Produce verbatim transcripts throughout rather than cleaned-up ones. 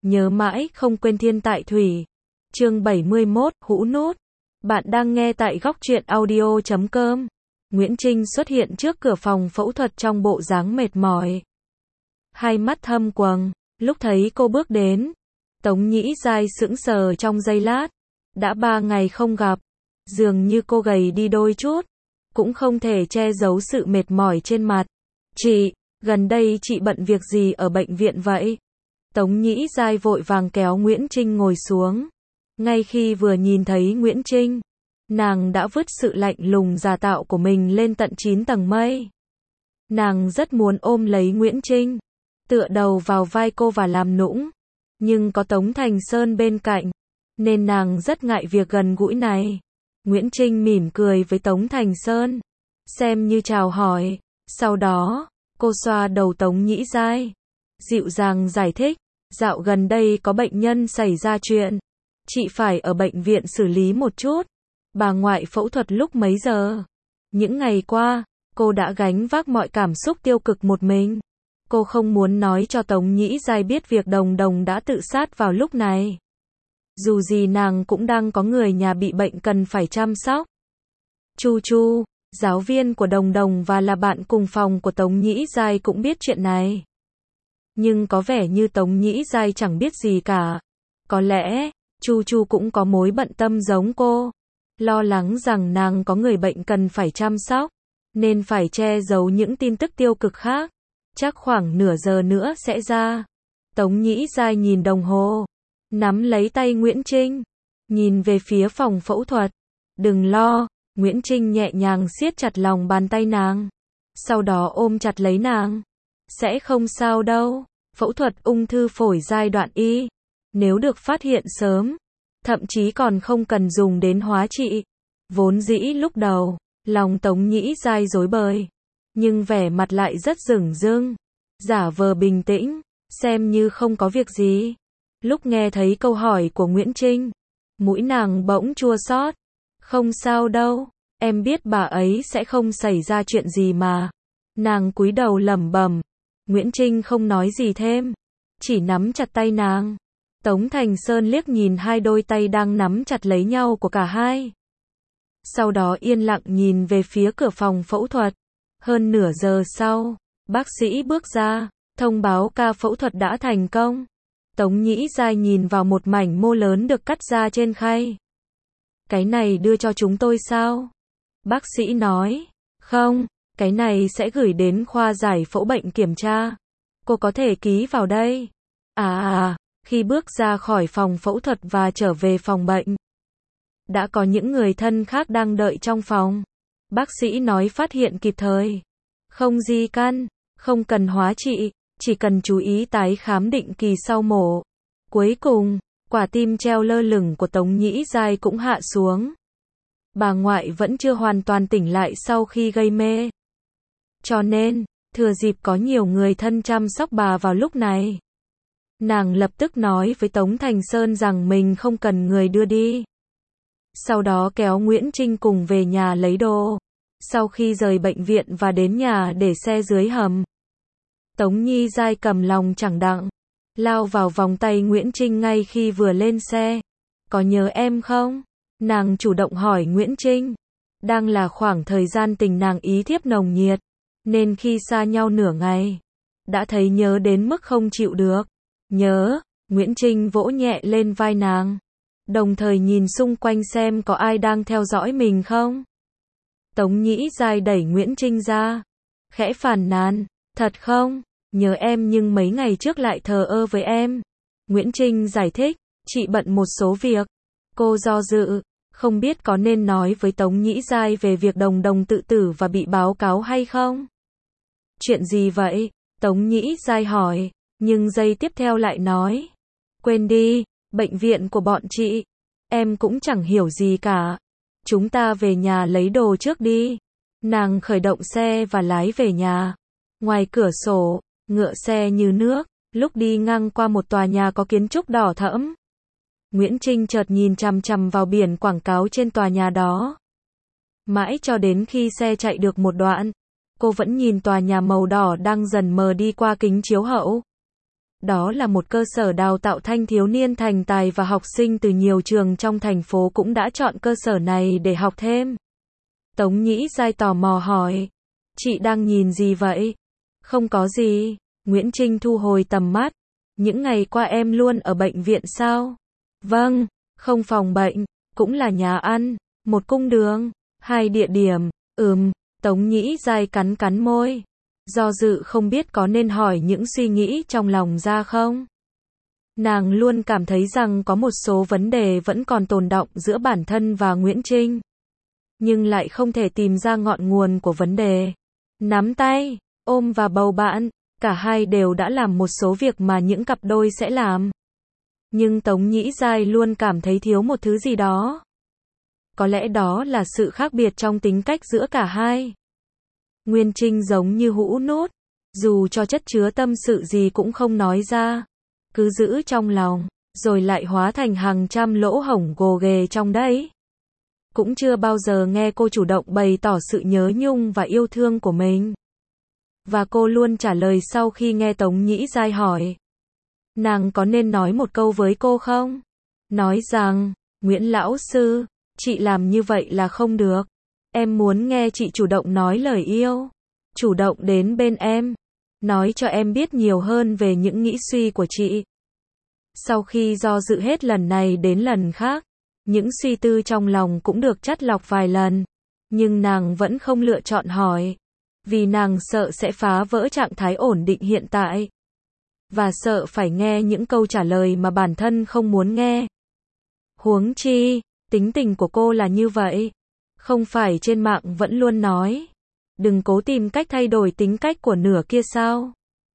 nhớ mãi không quên thiên tại thủy. Chương bảy mươi mốt, hũ nút. Bạn đang nghe tại góc truyện audio chấm com. Nguyễn Trinh xuất hiện trước cửa phòng phẫu thuật trong bộ dáng mệt mỏi. Hai mắt thâm quầng, lúc thấy cô bước đến, Tống Nhĩ Giai sững sờ trong giây lát. Đã ba ngày không gặp, dường như cô gầy đi đôi chút, cũng không thể che giấu sự mệt mỏi trên mặt. Chị, gần đây chị bận việc gì ở bệnh viện vậy? Tống Nhĩ Giai vội vàng kéo Nguyễn Trinh ngồi xuống. Ngay khi vừa nhìn thấy Nguyễn Trinh, nàng đã vứt sự lạnh lùng giả tạo của mình lên tận chín tầng mây. Nàng rất muốn ôm lấy Nguyễn Trinh, tựa đầu vào vai cô và làm nũng. Nhưng có Tống Thành Sơn bên cạnh, nên nàng rất ngại việc gần gũi này. Nguyễn Trinh mỉm cười với Tống Thành Sơn, xem như chào hỏi. Sau đó, cô xoa đầu Tống Nhĩ Giai, dịu dàng giải thích, dạo gần đây có bệnh nhân xảy ra chuyện. Chị phải ở bệnh viện xử lý một chút. Bà ngoại phẫu thuật lúc mấy giờ? Những ngày qua, cô đã gánh vác mọi cảm xúc tiêu cực một mình. Cô không muốn nói cho Tống Nhĩ Giai biết việc Đồng Đồng đã tự sát vào lúc này. Dù gì nàng cũng đang có người nhà bị bệnh cần phải chăm sóc. Chu Chu, giáo viên của Đồng Đồng và là bạn cùng phòng của Tống Nhĩ Giai cũng biết chuyện này. Nhưng có vẻ như Tống Nhĩ Giai chẳng biết gì cả. Có lẽ, Chu Chu cũng có mối bận tâm giống cô. Lo lắng rằng nàng có người bệnh cần phải chăm sóc, nên phải che giấu những tin tức tiêu cực khác. Chắc khoảng nửa giờ nữa sẽ ra. Tống Nhĩ Giai nhìn đồng hồ, nắm lấy tay Nguyễn Trinh, nhìn về phía phòng phẫu thuật. Đừng lo, Nguyễn Trinh nhẹ nhàng siết chặt lòng bàn tay nàng, sau đó ôm chặt lấy nàng. Sẽ không sao đâu, phẫu thuật ung thư phổi giai đoạn Y, nếu được phát hiện sớm, thậm chí còn không cần dùng đến hóa trị. Vốn dĩ lúc đầu, lòng Tống Nhĩ Giai rối bời, nhưng vẻ mặt lại rất dửng dưng, giả vờ bình tĩnh, xem như không có việc gì. Lúc nghe thấy câu hỏi của Nguyễn Trinh, mũi nàng bỗng chua xót. Không sao đâu, em biết bà ấy sẽ không xảy ra chuyện gì mà. Nàng cúi đầu lẩm bẩm. Nguyễn Trinh không nói gì thêm, chỉ nắm chặt tay nàng. Tống Thành Sơn liếc nhìn hai đôi tay đang nắm chặt lấy nhau của cả hai. Sau đó yên lặng nhìn về phía cửa phòng phẫu thuật. Hơn nửa giờ sau, bác sĩ bước ra, thông báo ca phẫu thuật đã thành công. Tống Nhĩ Giai nhìn vào một mảnh mô lớn được cắt ra trên khay. Cái này đưa cho chúng tôi sao? Bác sĩ nói, không, cái này sẽ gửi đến khoa giải phẫu bệnh kiểm tra. Cô có thể ký vào đây. À à, khi bước ra khỏi phòng phẫu thuật và trở về phòng bệnh, đã có những người thân khác đang đợi trong phòng. Bác sĩ nói phát hiện kịp thời, không di căn, không cần hóa trị, chỉ cần chú ý tái khám định kỳ sau mổ. Cuối cùng, quả tim treo lơ lửng của Tống Nhĩ Giai cũng hạ xuống. Bà ngoại vẫn chưa hoàn toàn tỉnh lại sau khi gây mê. Cho nên, thừa dịp có nhiều người thân chăm sóc bà vào lúc này, nàng lập tức nói với Tống Thành Sơn rằng mình không cần người đưa đi. Sau đó kéo Nguyễn Trinh cùng về nhà lấy đồ. Sau khi rời bệnh viện và đến nhà để xe dưới hầm, Tống Nhĩ Giai cầm lòng chẳng đặng, lao vào vòng tay Nguyễn Trinh ngay khi vừa lên xe. Có nhớ em không? Nàng chủ động hỏi Nguyễn Trinh. Đang là khoảng thời gian tình nàng ý thiếp nồng nhiệt, nên khi xa nhau nửa ngày, đã thấy nhớ đến mức không chịu được. Nhớ, Nguyễn Trinh vỗ nhẹ lên vai nàng, đồng thời nhìn xung quanh xem có ai đang theo dõi mình không. Tống Nhĩ Giai đẩy Nguyễn Trinh ra, khẽ phàn nàn, thật không? Nhớ em nhưng mấy ngày trước lại thờ ơ với em. Nguyễn Trinh giải thích, chị bận một số việc. Cô do dự, không biết có nên nói với Tống Nhĩ Giai về việc Đồng Đồng tự tử và bị báo cáo hay không. Chuyện gì vậy? Tống Nhĩ Giai hỏi, nhưng giây tiếp theo lại nói, quên đi, bệnh viện của bọn chị, em cũng chẳng hiểu gì cả. Chúng ta về nhà lấy đồ trước đi. Nàng khởi động xe và lái về nhà. Ngoài cửa sổ, ngựa xe như nước, lúc đi ngang qua một tòa nhà có kiến trúc đỏ thẫm. Nguyễn Trinh chợt nhìn chằm chằm vào biển quảng cáo trên tòa nhà đó. Mãi cho đến khi xe chạy được một đoạn, cô vẫn nhìn tòa nhà màu đỏ đang dần mờ đi qua kính chiếu hậu. Đó là một cơ sở đào tạo thanh thiếu niên thành tài và học sinh từ nhiều trường trong thành phố cũng đã chọn cơ sở này để học thêm. Tống Nhĩ Giai tò mò hỏi. Chị đang nhìn gì vậy? Không có gì. Nguyễn Trinh thu hồi tầm mắt. Những ngày qua em luôn ở bệnh viện sao? Vâng, không phòng bệnh, cũng là nhà ăn, một cung đường, hai địa điểm. Ừm, Tống Nhĩ Giai cắn cắn môi. Do dự không biết có nên hỏi những suy nghĩ trong lòng ra không. Nàng luôn cảm thấy rằng có một số vấn đề vẫn còn tồn đọng giữa bản thân và Nguyễn Trinh. Nhưng lại không thể tìm ra ngọn nguồn của vấn đề. Nắm tay, ôm và bầu bạn, cả hai đều đã làm một số việc mà những cặp đôi sẽ làm. Nhưng Tống Nhĩ Giai luôn cảm thấy thiếu một thứ gì đó. Có lẽ đó là sự khác biệt trong tính cách giữa cả hai. Nguyên Trinh giống như hũ nút, dù cho chất chứa tâm sự gì cũng không nói ra, cứ giữ trong lòng, rồi lại hóa thành hàng trăm lỗ hổng gồ ghề trong đấy. Cũng chưa bao giờ nghe cô chủ động bày tỏ sự nhớ nhung và yêu thương của mình. Và cô luôn trả lời sau khi nghe Tống Nhĩ Giai hỏi. Nàng có nên nói một câu với cô không? Nói rằng, Nguyễn lão sư, chị làm như vậy là không được. Em muốn nghe chị chủ động nói lời yêu. Chủ động đến bên em. Nói cho em biết nhiều hơn về những nghĩ suy của chị. Sau khi do dự hết lần này đến lần khác, những suy tư trong lòng cũng được chắt lọc vài lần. Nhưng nàng vẫn không lựa chọn hỏi. Vì nàng sợ sẽ phá vỡ trạng thái ổn định hiện tại. Và sợ phải nghe những câu trả lời mà bản thân không muốn nghe. Huống chi, tính tình của cô là như vậy. Không phải trên mạng vẫn luôn nói. Đừng cố tìm cách thay đổi tính cách của nửa kia sao.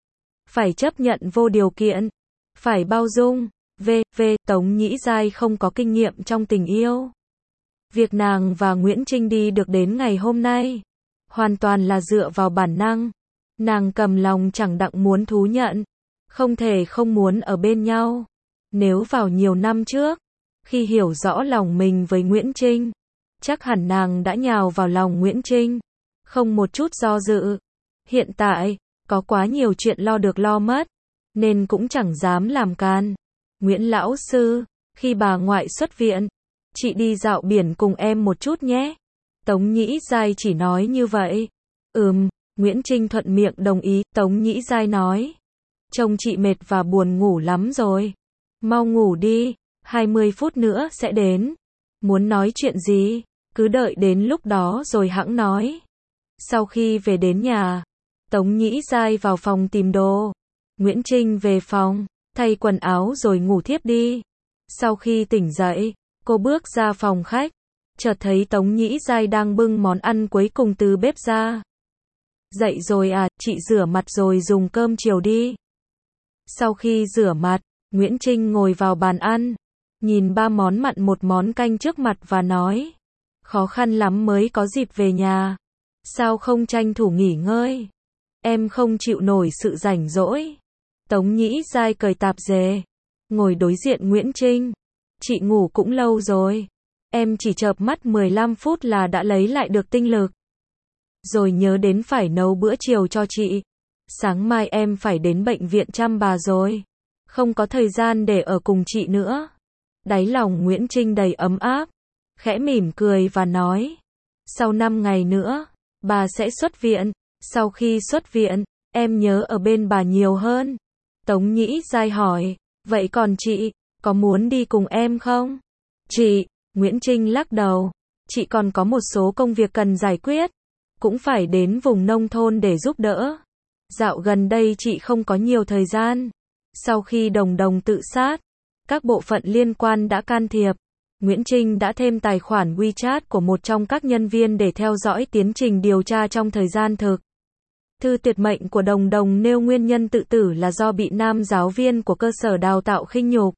Phải chấp nhận vô điều kiện. Phải bao dung. V. V. Tống Nhĩ Giai không có kinh nghiệm trong tình yêu. Việc nàng và Nguyễn Trinh đi được đến ngày hôm nay. Hoàn toàn là dựa vào bản năng. Nàng cầm lòng chẳng đặng muốn thú nhận. Không thể không muốn ở bên nhau. Nếu vào nhiều năm trước, khi hiểu rõ lòng mình với Nguyễn Trinh, chắc hẳn nàng đã nhào vào lòng Nguyễn Trinh. Không một chút do dự. Hiện tại, có quá nhiều chuyện lo được lo mất, nên cũng chẳng dám làm can. Nguyễn lão sư, khi bà ngoại xuất viện, chị đi dạo biển cùng em một chút nhé. Tống Nhĩ Giai chỉ nói như vậy. Ừm, Nguyễn Trinh thuận miệng đồng ý. Tống Nhĩ Giai nói. Trông chị mệt và buồn ngủ lắm rồi. Mau ngủ đi, hai mươi phút nữa sẽ đến. Muốn nói chuyện gì, cứ đợi đến lúc đó rồi hẵng nói. Sau khi về đến nhà, Tống Nhĩ Giai vào phòng tìm đồ. Nguyễn Trinh về phòng, thay quần áo rồi ngủ thiếp đi. Sau khi tỉnh dậy, cô bước ra phòng khách, chợt thấy Tống Nhĩ Giai đang bưng món ăn cuối cùng từ bếp ra. Dậy rồi à, chị rửa mặt rồi dùng cơm chiều đi. Sau khi rửa mặt, Nguyễn Trinh ngồi vào bàn ăn, nhìn ba món mặn một món canh trước mặt và nói. Khó khăn lắm mới có dịp về nhà. Sao không tranh thủ nghỉ ngơi? Em không chịu nổi sự rảnh rỗi. Tống Nhĩ Giai cởi tạp dề, ngồi đối diện Nguyễn Trinh. Chị ngủ cũng lâu rồi. Em chỉ chợp mắt mười lăm phút là đã lấy lại được tinh lực. Rồi nhớ đến phải nấu bữa chiều cho chị. Sáng mai em phải đến bệnh viện chăm bà rồi. Không có thời gian để ở cùng chị nữa. Đáy lòng Nguyễn Trinh đầy ấm áp. Khẽ mỉm cười và nói. Sau năm ngày nữa, bà sẽ xuất viện. Sau khi xuất viện, em nhớ ở bên bà nhiều hơn. Tống Nhĩ Giai hỏi. Vậy còn chị, có muốn đi cùng em không? Chị, Nguyễn Trinh lắc đầu. Chị còn có một số công việc cần giải quyết. Cũng phải đến vùng nông thôn để giúp đỡ. Dạo gần đây chị không có nhiều thời gian. Sau khi Đồng Đồng tự sát, các bộ phận liên quan đã can thiệp. Nguyễn Trinh đã thêm tài khoản WeChat của một trong các nhân viên để theo dõi tiến trình điều tra trong thời gian thực. Thư tuyệt mệnh của Đồng Đồng nêu nguyên nhân tự tử là do bị nam giáo viên của cơ sở đào tạo khinh nhục.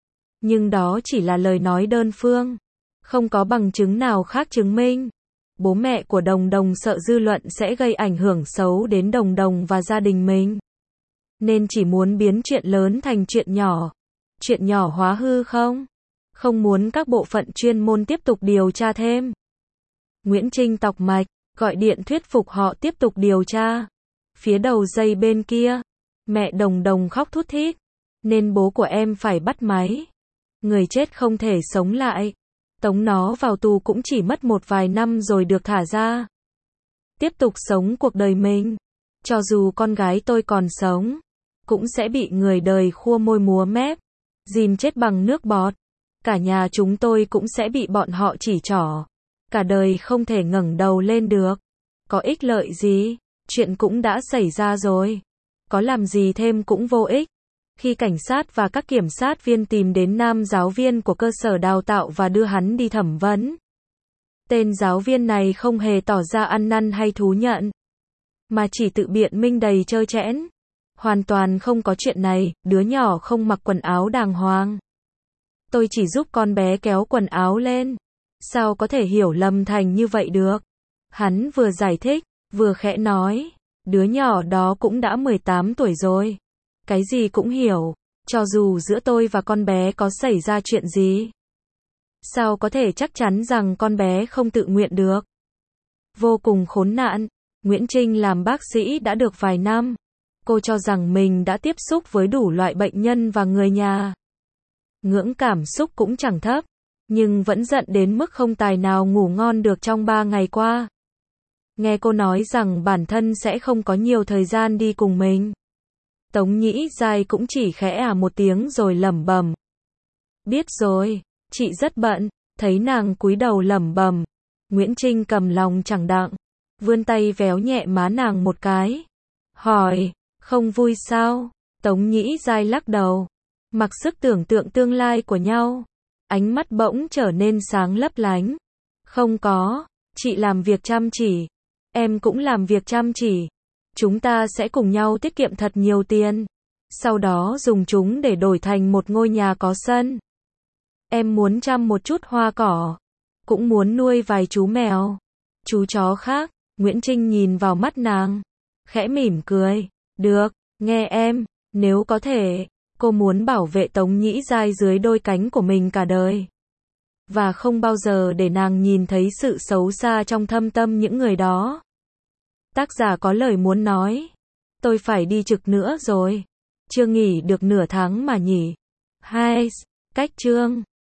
Nhưng đó chỉ là lời nói đơn phương. Không có bằng chứng nào khác chứng minh. Bố mẹ của Đồng Đồng sợ dư luận sẽ gây ảnh hưởng xấu đến Đồng Đồng và gia đình mình. Nên chỉ muốn biến chuyện lớn thành chuyện nhỏ. Chuyện nhỏ hóa hư không? Không muốn các bộ phận chuyên môn tiếp tục điều tra thêm. Nguyễn Trinh tọc mạch, gọi điện thuyết phục họ tiếp tục điều tra. Phía đầu dây bên kia, Mẹ Đồng Đồng khóc thút thít. Nên bố của em phải bắt máy. Người chết không thể sống lại. Tống nó vào tù cũng chỉ mất một vài năm rồi được thả ra. Tiếp tục sống cuộc đời mình. Cho dù con gái tôi còn sống, cũng sẽ bị người đời khua môi múa mép, dìm chết bằng nước bọt. Cả nhà chúng tôi cũng sẽ bị bọn họ chỉ trỏ. Cả đời không thể ngẩng đầu lên được. Có ích lợi gì? Chuyện cũng đã xảy ra rồi. Có làm gì thêm cũng vô ích. Khi cảnh sát và các kiểm sát viên tìm đến nam giáo viên của cơ sở đào tạo và đưa hắn đi thẩm vấn, tên giáo viên này không hề tỏ ra ăn năn hay thú nhận, mà chỉ tự biện minh đầy trơ trẽn. Hoàn toàn không có chuyện này, đứa nhỏ không mặc quần áo đàng hoàng. Tôi chỉ giúp con bé kéo quần áo lên. Sao có thể hiểu lầm thành như vậy được? Hắn vừa giải thích, vừa khẽ nói, đứa nhỏ đó cũng đã mười tám tuổi rồi. Cái gì cũng hiểu, cho dù giữa tôi và con bé có xảy ra chuyện gì. Sao có thể chắc chắn rằng con bé không tự nguyện được? Vô cùng khốn nạn. Nguyễn Trinh làm bác sĩ đã được vài năm. Cô cho rằng mình đã tiếp xúc với đủ loại bệnh nhân và người nhà. Ngưỡng cảm xúc cũng chẳng thấp, nhưng vẫn giận đến mức không tài nào ngủ ngon được trong ba ngày qua. Nghe cô nói rằng bản thân sẽ không có nhiều thời gian đi cùng mình, Tống Nhĩ Giai cũng chỉ khẽ à một tiếng rồi lẩm bẩm. Biết rồi, chị rất bận. Thấy nàng cúi đầu lẩm bẩm, Nguyễn Trinh cầm lòng chẳng đặng, vươn tay véo nhẹ má nàng một cái. Hỏi, không vui sao? Tống Nhĩ Giai lắc đầu. Mặc sức tưởng tượng tương lai của nhau. Ánh mắt bỗng trở nên sáng lấp lánh. Không có, chị làm việc chăm chỉ. Em cũng làm việc chăm chỉ. Chúng ta sẽ cùng nhau tiết kiệm thật nhiều tiền. Sau đó dùng chúng để đổi thành một ngôi nhà có sân. Em muốn chăm một chút hoa cỏ. Cũng muốn nuôi vài chú mèo, chú chó khác. Nguyễn Trinh nhìn vào mắt nàng, khẽ mỉm cười. Được, nghe em, nếu có thể, cô muốn bảo vệ Tống Nhĩ Giai dưới đôi cánh của mình cả đời. Và không bao giờ để nàng nhìn thấy sự xấu xa trong thâm tâm những người đó. Tác giả có lời muốn nói. Tôi phải đi trực nữa rồi. Chưa nghỉ được nửa tháng mà nhỉ. Hai, cách chương.